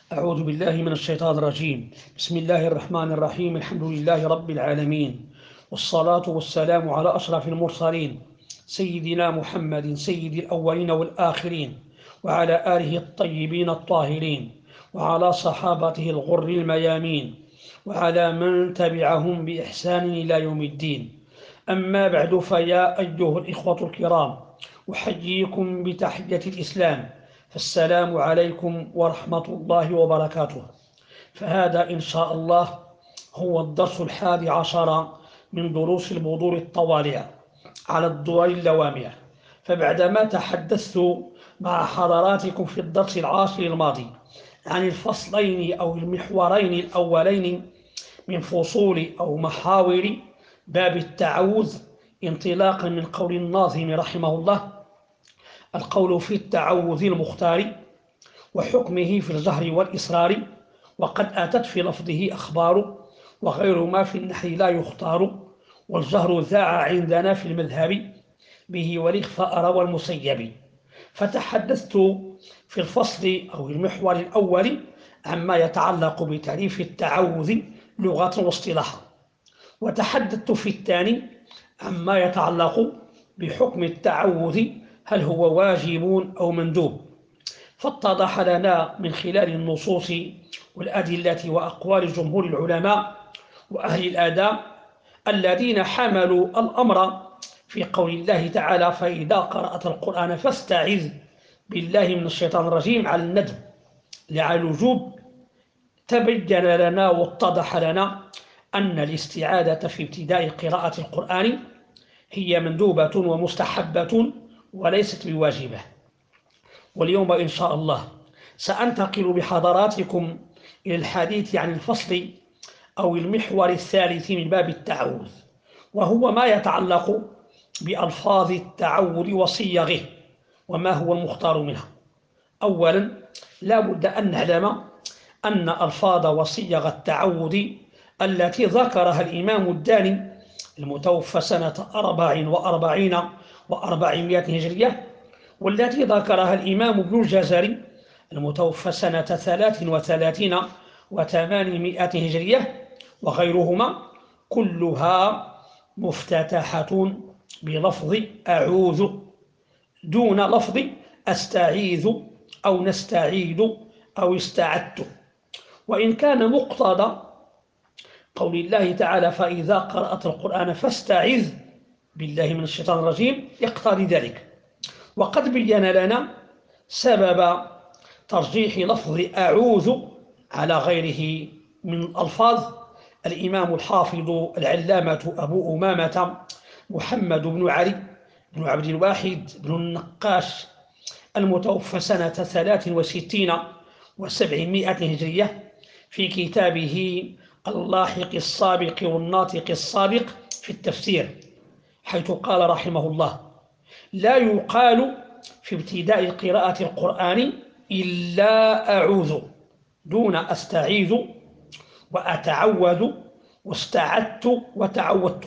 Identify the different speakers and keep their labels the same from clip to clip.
Speaker 1: أعوذ بالله من الشيطان الرجيم. بسم الله الرحمن الرحيم. الحمد لله رب العالمين، والصلاة والسلام على أشرف المرسلين سيدنا محمد سيد الأولين والآخرين، وعلى آله الطيبين الطاهرين، وعلى صحابته الغر الميامين، وعلى من تبعهم بإحسان إلى يوم الدين. أما بعد، فيا أيها الإخوة الكرام، أحييكم بتحية الإسلام، فالسلام عليكم ورحمة الله وبركاته. فهذا إن شاء الله هو الدرس 11 من دروس البذور الطوالع على الدول اللوامع. فبعدما تحدثت مع حضراتكم في الدرس 10 الماضي عن الفصلين أو المحورين الأولين من فصول أو محاور باب التعوذ، انطلاقا من قول الناظم رحمه الله: القول في التعوذ المختار وحكمه في الجهر والإصرار، وقد أتت في لفظه أخبار، وغير ما في النحل لا يختار، والجهر ذاع عندنا في المذهب به والإخفاء روى المسيب. فتحدثت في الفصل أو المحور الأول عما يتعلق بتعريف التعوذ لغة واصطلاحا، وتحدثت في الثاني عما يتعلق بحكم التعوذ، هل هو واجب أو مندوب. فاتضح لنا من خلال النصوص والأدلة وأقوال جمهور العلماء وأهل الآداب الذين حملوا الأمر في قول الله تعالى: فإذا قرأت القرآن فاستعذ بالله من الشيطان الرجيم، على الندب لا على الوجوب. تبين لنا واتضح لنا أن الاستعاذة في ابتداء قراءة القرآن هي مندوبة ومستحبة وليست بواجبة. واليوم إن شاء الله سأنتقل بحضراتكم إلى الحديث عن الفصل أو المحور الثالث من باب التعوذ، وهو ما يتعلق بألفاظ التعوذ وصيغه وما هو المختار منها. أولا، لا بد أن نعلم أن ألفاظ وصيغ التعوذ التي ذكرها الإمام الداني المتوفى سنة 44 و400 هجرية، والتي ذكرها الإمام ابن الجزري المتوفى سنة 33 و800 هجرية وغيرهما، كلها مفتتحة بلفظ أعوذ دون لفظ أستعيذ أو نستعيذ أو استعدت. وإن كان مقتضى قول الله تعالى: فإذا قرأت القرآن فاستعذ بالله من الشيطان الرجيم، يقتضي ذلك. وقد بين لنا سبب ترجيح لفظ أعوذ على غيره من الألفاظ الإمام الحافظ العلامة أبو أمامة محمد بن علي بن عبد الواحد بن النقاش المتوفى سنة 63 و700 هجرية في كتابه اللاحق السابق والناطق السابق في التفسير، حيث قال رحمه الله: لا يقال في ابتداء قراءة القرآن إلا أعوذ دون أستعيذ وأتعوذ واستعدت وتعودت،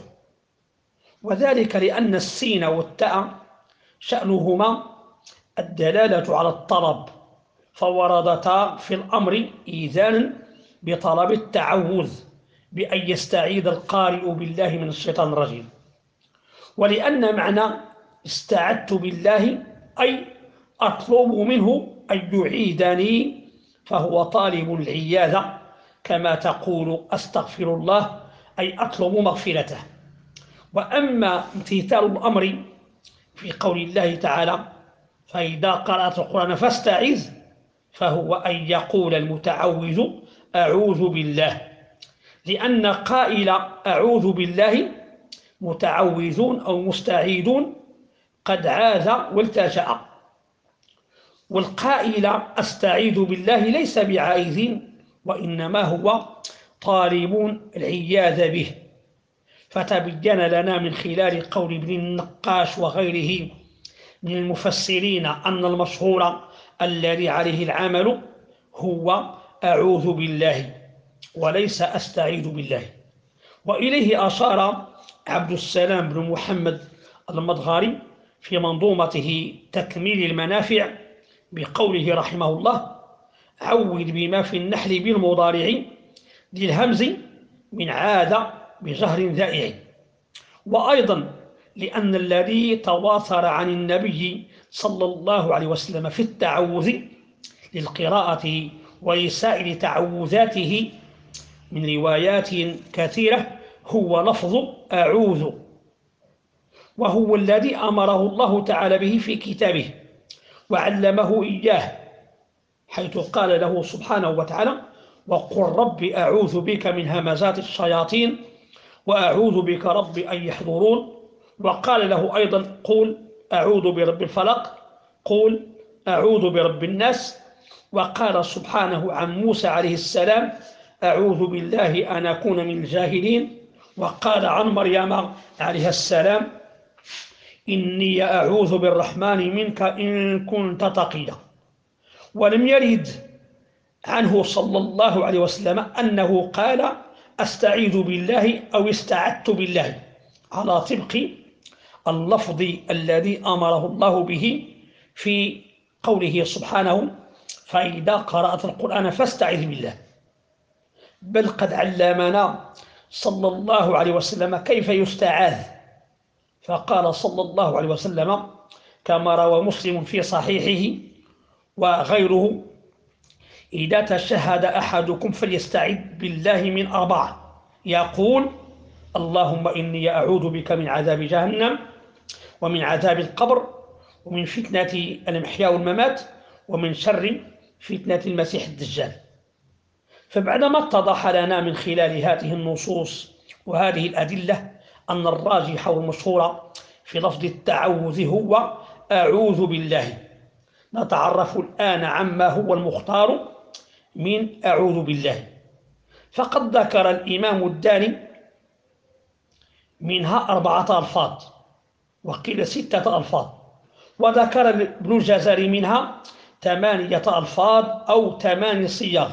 Speaker 1: وذلك لأن السين والتاء شأنهما الدلالة على الطلب، فوردتا في الأمر إيذانا بطلب التعوذ بأن يستعيذ القارئ بالله من الشيطان الرجيم. ولأن معنى استعدت بالله أي أطلب منه أن يعيدني، فهو طالب العياذة، كما تقول أستغفر الله أي أطلب مغفرته. وأما امتثال الأمر في قول الله تعالى: فإذا قرأت القرآن فاستعذ، فهو أن يقول المتعوذ: أعوذ بالله، لأن قائل أعوذ بالله متعوذون أو مستعيذون قد عاذ والتجأ، والقائل أستعيذ بالله ليس بعائذين، وإنما هو طالب العياذ به. فتبين لنا من خلال قول ابن النقاش وغيره من المفسرين أن المشهور الذي عليه العمل هو أعوذ بالله وليس أستعيذ بالله. وإليه أشار عبد السلام بن محمد المدغاري في منظومته تكميل المنافع بقوله رحمه الله: عود بما في النحل بالمضارع ذي الهمز من عاد بجهر ذائع. وأيضا لأن الذي تواتر عن النبي صلى الله عليه وسلم في التعوذ للقراءة ولسائر تعوذاته من روايات كثيرة هو لفظ أعوذ، وهو الذي أمره الله تعالى به في كتابه وعلمه إياه، حيث قال له سبحانه وتعالى: وقل رب أعوذ بك من همزات الشياطين وأعوذ بك رب أن يحضرون. وقال له أيضا: قل أعوذ برب الفلق، قل أعوذ برب الناس. وقال سبحانه عن موسى عليه السلام: أعوذ بالله أن أكون من الجاهلين. وقال عن مريم عليها السلام: إني أعوذ بالرحمن منك إن كنت تقيا. ولم يرد عنه صلى الله عليه وسلم أنه قال أستعيذ بالله أو استعدت بالله، على طبق اللفظ الذي أمره الله به في قوله سبحانه: فإذا قرأت القرآن فاستعذ بالله. بل قد علمنا صلى الله عليه وسلم كيف يستعاذ، فقال صلى الله عليه وسلم كما روى مسلم في صحيحه وغيره: إذا تشهد أحدكم فليستعذ بالله من 4، يقول: اللهم إني أعوذ بك من عذاب جهنم ومن عذاب القبر ومن فتنة المحيا والممات ومن شر فتنة المسيح الدجال. فبعدما اتضح لنا من خلال هذه النصوص وهذه الأدلة أن الراجح والمشهور في لفظ التعوذ هو أعوذ بالله، نتعرف الآن عما هو المختار من أعوذ بالله. فقد ذكر الإمام الداني منها 4 ألفاظ، وقيل 6 ألفاظ، وذكر ابن الجزري منها 8 ألفاظ أو 8 صيغ.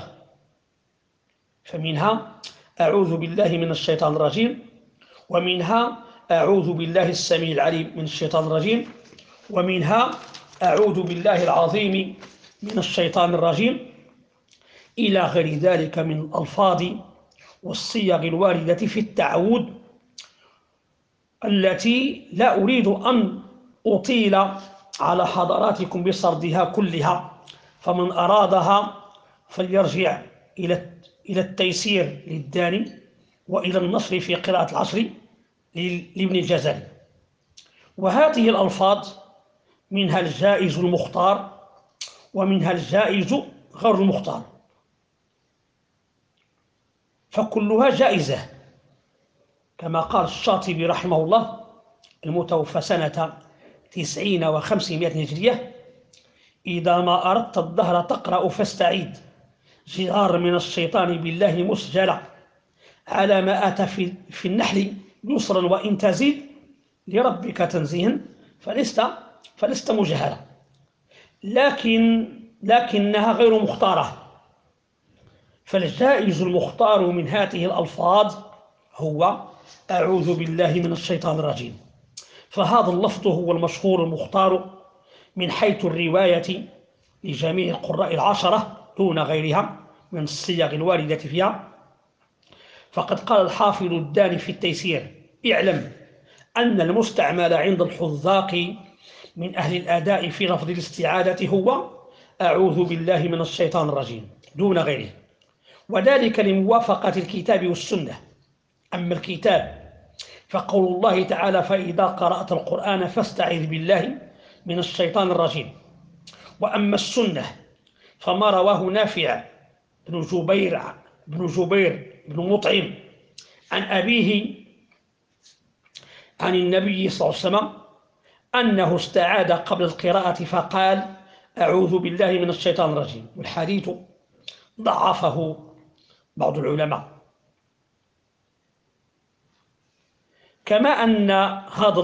Speaker 1: فمنها أعوذ بالله من الشيطان الرجيم، ومنها أعوذ بالله السميع العليم من الشيطان الرجيم، ومنها أعوذ بالله العظيم من الشيطان الرجيم، إلى غير ذلك من الألفاظ والصيغ الواردة في التعوذ، التي لا أريد أن أطيل على حضراتكم بسردها كلها، فمن أرادها فليرجع إلى التيسير للداني وإلى النصر في قراءة العصر لابن الجزري. وهذه الألفاظ منها الجائز المختار ومنها الجائز غير المختار، فكلها جائزة، كما قال الشاطبي رحمه الله المتوفى سنة 90 و500 هجرية: إذا ما أردت الدهر تقرأ فاستعيد جرار من الشيطان بالله مسجلا، على ما أتى في النحل يسرا وإن تزيد لربك تنزيها فلست مجهلا. لكنها غير مختارة. فالجائز المختار من هذه الألفاظ هو أعوذ بالله من الشيطان الرجيم، فهذا اللفظ هو المشهور المختار من حيث الرواية لجميع القراء 10 دون غيرها من الصيغ الواردة فيها. فقد قال الحافظ الداني في التيسير: اعلم أن المستعمل عند الحذاق من أهل الأداء في لفظ الاستعاذة هو أعوذ بالله من الشيطان الرجيم دون غيره، وذلك لموافقة الكتاب والسنة. أما الكتاب فقول الله تعالى: فإذا قرأت القرآن فاستعذ بالله من الشيطان الرجيم. وأما السنة فما رواه نافع بن جبير بن مطعم عن أبيه عن النبي صلى الله عليه وسلم أنه استعاذ قبل القراءة فقال: أعوذ بالله من الشيطان الرجيم. والحديث ضعفه بعض العلماء. كما أن هذا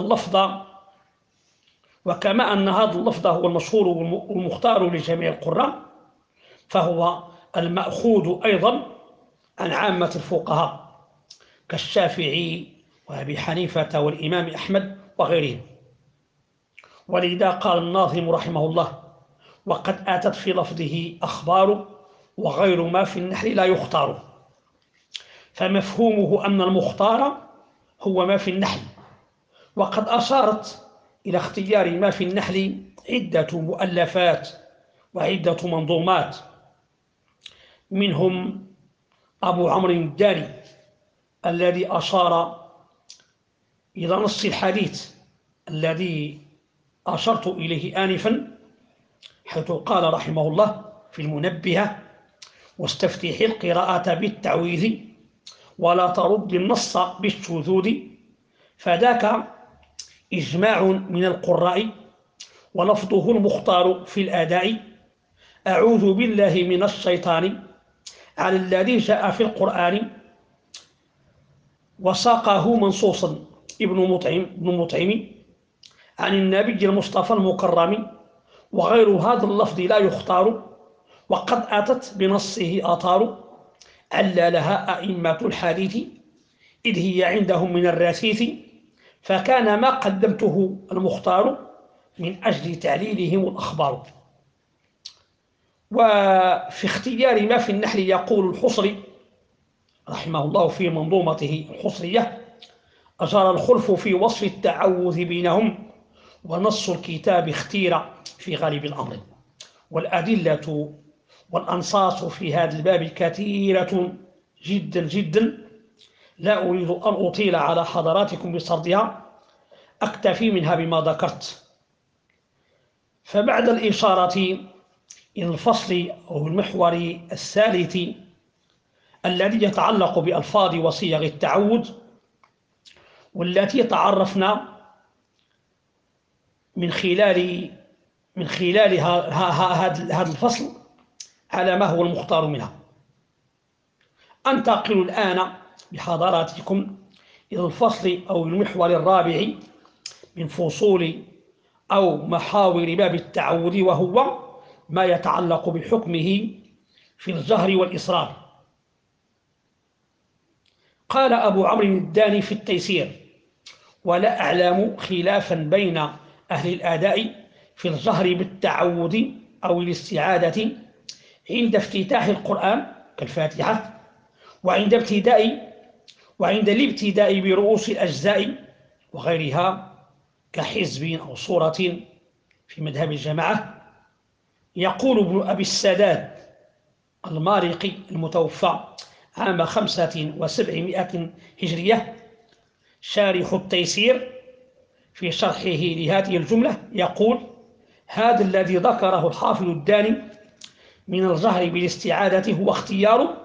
Speaker 1: اللفظ هو المشهور والمختار لجميع القراء، فهو المأخوذ أيضا عن عامة الفقهاء كالشافعي وأبي حنيفة والإمام أحمد وغيرهم. ولذا قال الناظم رحمه الله: وقد آتت في لفظه أخبار وغير ما في النحل لا يختار، فمفهومه أن المختار هو ما في النحل. وقد أشارت إلى اختيار ما في النحل عدة مؤلفات وعدة منظومات، منهم أبو عمرو الداني الذي أشار إلى نص الحديث الذي أشرت إليه آنفا، حيث قال رحمه الله في المنبهة: واستفتح القراءة بالتعويذ ولا ترد النص بالشذوذ، فذاك إجماع من القراء ولفظه المختار في الأداء. أعوذ بالله من الشيطان على الذي جاء في القرآن، وساقه منصوصا ابن مطعم عن النبي المصطفى المكرم، وغير هذا اللفظ لا يختار، وقد أتت بنصه آثار عللها أئمة الحديث، إذ هي عندهم من الرثيث، فكان ما قدمته المختار من أجل تعليلهم الأخبار. وفي اختيار ما في النحل يقول الحصري رحمه الله في منظومته الحصرية: أجرى الخلف في وصف التعوذ بينهم، ونص الكتاب اختير في غالب الأمر، والأدلة والأنصاص في هذا الباب كثيرة جدا جدا، لا أريد أن أطيل على حضراتكم بسردها، أكتفي منها بما ذكرت. فبعد الإشارة إلى الفصل أو المحور الثالث الذي يتعلق بألفاظ وصيغ التعوذ، والتي تعرفنا من خلال هذا الفصل على ما هو المختار منها، أنتقل الآن بحضراتكم إلى الفصل أو المحور الرابع من فصول أو محاور باب التعوذ، وهو ما يتعلق بحكمه في الجهر والإصرار. قال أبو عمرو الداني في التيسير: ولا أعلم خلافا بين أهل الأداء في الجهر بالتعوذ أو الاستعاذة عند افتتاح القرآن كالفاتحة، وعند الابتداء برؤوس الأجزاء وغيرها كحزب أو صورة في مذهب الجماعة. يقول ابن أبي السداد المارقي المتوفى عام 500 هجرية شارح التيسير في شرحه لهذه الجملة، يقول: هذا الذي ذكره الحافظ الداني من الجهر بالاستعاذة هو اختيار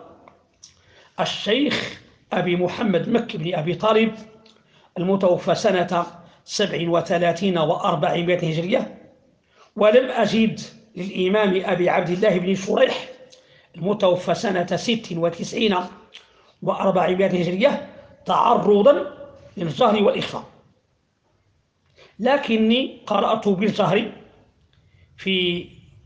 Speaker 1: الشيخ أبي محمد مكي بن أبي طالب المتوفى سنة 37 و400 هجرية، ولم أجد للإمام أبي عبد الله بن شريح المتوفى سنة 96 و400 هجرية تعرضا للجهر والإخفاء، لكني قرأت بالجهر في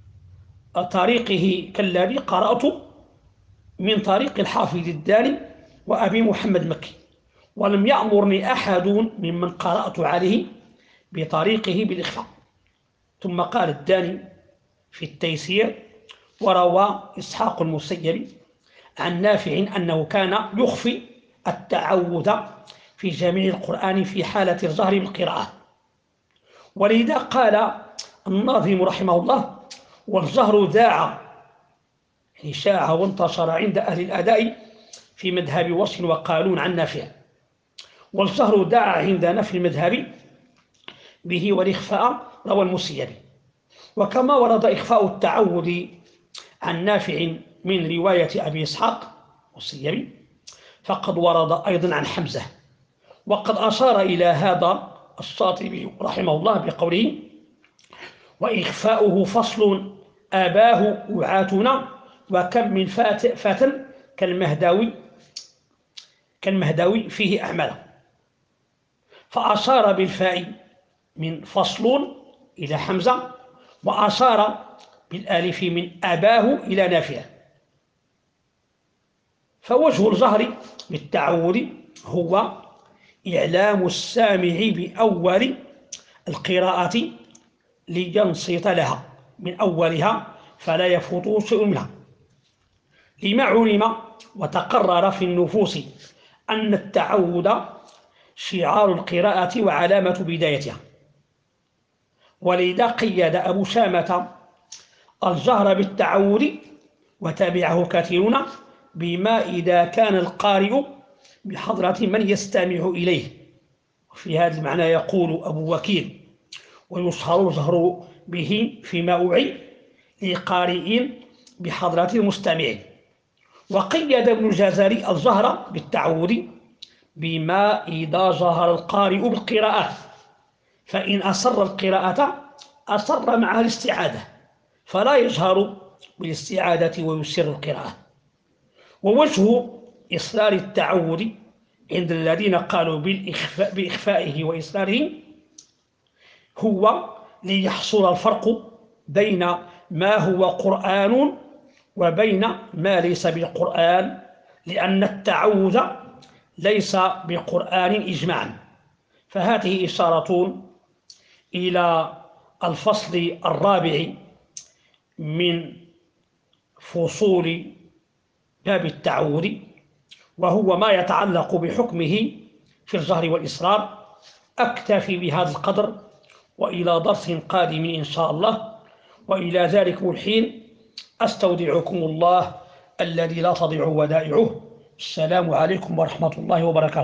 Speaker 1: طريقه كالذي قرأت من طريق الحافظ الداني وأبي محمد مكي، ولم يأمرني أحد ممن قرأت عليه بطريقه بالإخفاء. ثم قال الداني في التيسير: وروى إسحاق المسيب عن نافع أنه كان يخفي التعوذ في جميع القرآن في حالة الجهر بالقراءة. ولذا قال الناظم رحمه الله: والجهر ذاع، يعني شاع وانتشر عند أهل الأداء في مذهب وصف وقالون عن نافع، والجهر داع عندنا في المذهب به، والإخفاء روى المسيبي. وكما ورد إخفاء التعوذ عن نافع من رواية أبي إسحاق والسيبي، فقد ورد أيضا عن حمزة. وقد أشار إلى هذا الشاطبي رحمه الله بقوله: وإخفاؤه فصل آباه وعاتنا، وكم من فتى كالمهداوي فيه أعماله. فأشار بالفاء من فصل إلى حمزة، وأشار بالآلف من أباه إلى نافع. فوجه الجهر بالتعوذ هو إعلام السامع بأول القراءة لينصت لها من أولها فلا يفوت شيء منها، لما علم وتقرر في النفوس أن التعود شعار القراءة وعلامة بدايتها، ولذا قيد أبو شامة الجهر بالتعود وتابعه كثيرون بما إذا كان القارئ بحضرة من يستمع إليه. وفي هذا المعنى يقول أبو وكيل: ويشهر الجهر به فيما أوعي لقارئ بحضرة المستمعين. وقيد ابن الجزري الجهر بالتعود بما إذا جهر القارئ بالقراءة، فإن أسر القراءة أسر معها الاستعادة، فلا يجهر بالاستعادة ويسر القراءة. ووجه إصرار التعود عند الذين قالوا بإخفائه وإصراره هو ليحصل الفرق بين ما هو قرآن وبين ما ليس بالقرآن، لأن التعوذ ليس بقرآن إجماعا. فهذه إشارة إلى الفصل الرابع من فصول باب التعوذ، وهو ما يتعلق بحكمه في الجهر والإصرار. أكتفي بهذا القدر، وإلى درس قادم إن شاء الله، وإلى ذلك الحين أستودعكم الله الذي لا تضيع ودائعه. السلام عليكم ورحمة الله وبركاته.